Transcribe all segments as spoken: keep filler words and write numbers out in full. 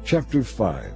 Chapter five.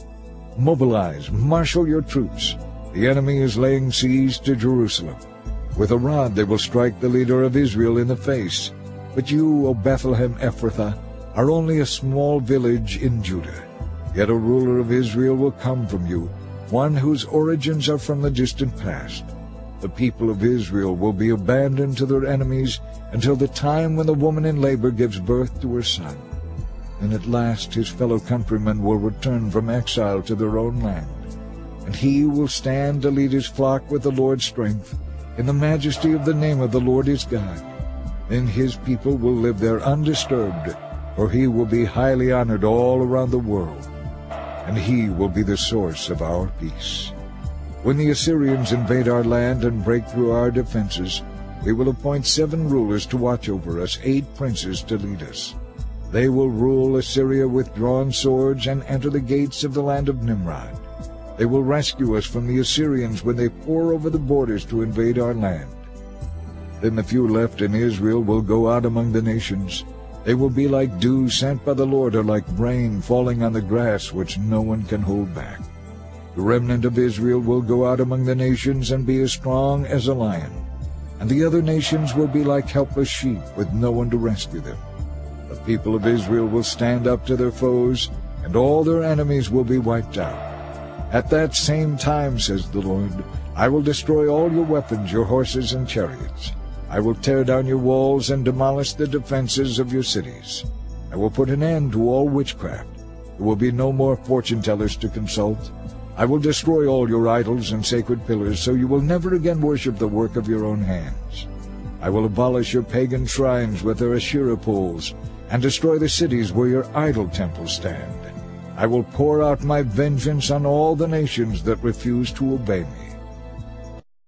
Mobilize, marshal your troops. The enemy is laying siege to Jerusalem. With a rod they will strike the leader of Israel in the face. But you, O Bethlehem Ephrathah, are only a small village in Judah. Yet a ruler of Israel will come from you, one whose origins are from the distant past. The people of Israel will be abandoned to their enemies until the time when the woman in labor gives birth to her son. And at last his fellow countrymen will return from exile to their own land, and he will stand to lead his flock with the Lord's strength, in the majesty of the name of the Lord his God. Then his people will live there undisturbed, for he will be highly honored all around the world, and he will be the source of our peace. When the Assyrians invade our land and break through our defenses, we will appoint seven rulers to watch over us, eight princes to lead us. They will rule Assyria with drawn swords and enter the gates of the land of Nimrod. They will rescue us from the Assyrians when they pour over the borders to invade our land. Then the few left in Israel will go out among the nations. They will be like dew sent by the Lord, or like rain falling on the grass which no one can hold back. The remnant of Israel will go out among the nations and be as strong as a lion, and the other nations will be like helpless sheep with no one to rescue them. The people of Israel will stand up to their foes, and all their enemies will be wiped out. At that same time, says the Lord, I will destroy all your weapons, your horses and chariots. I will tear down your walls and demolish the defenses of your cities. I will put an end to all witchcraft. There will be no more fortune-tellers to consult. I will destroy all your idols and sacred pillars, so you will never again worship the work of your own hands. I will abolish your pagan shrines with their Asherah poles, and destroy the cities where your idol temples stand. I will pour out my vengeance on all the nations that refuse to obey me.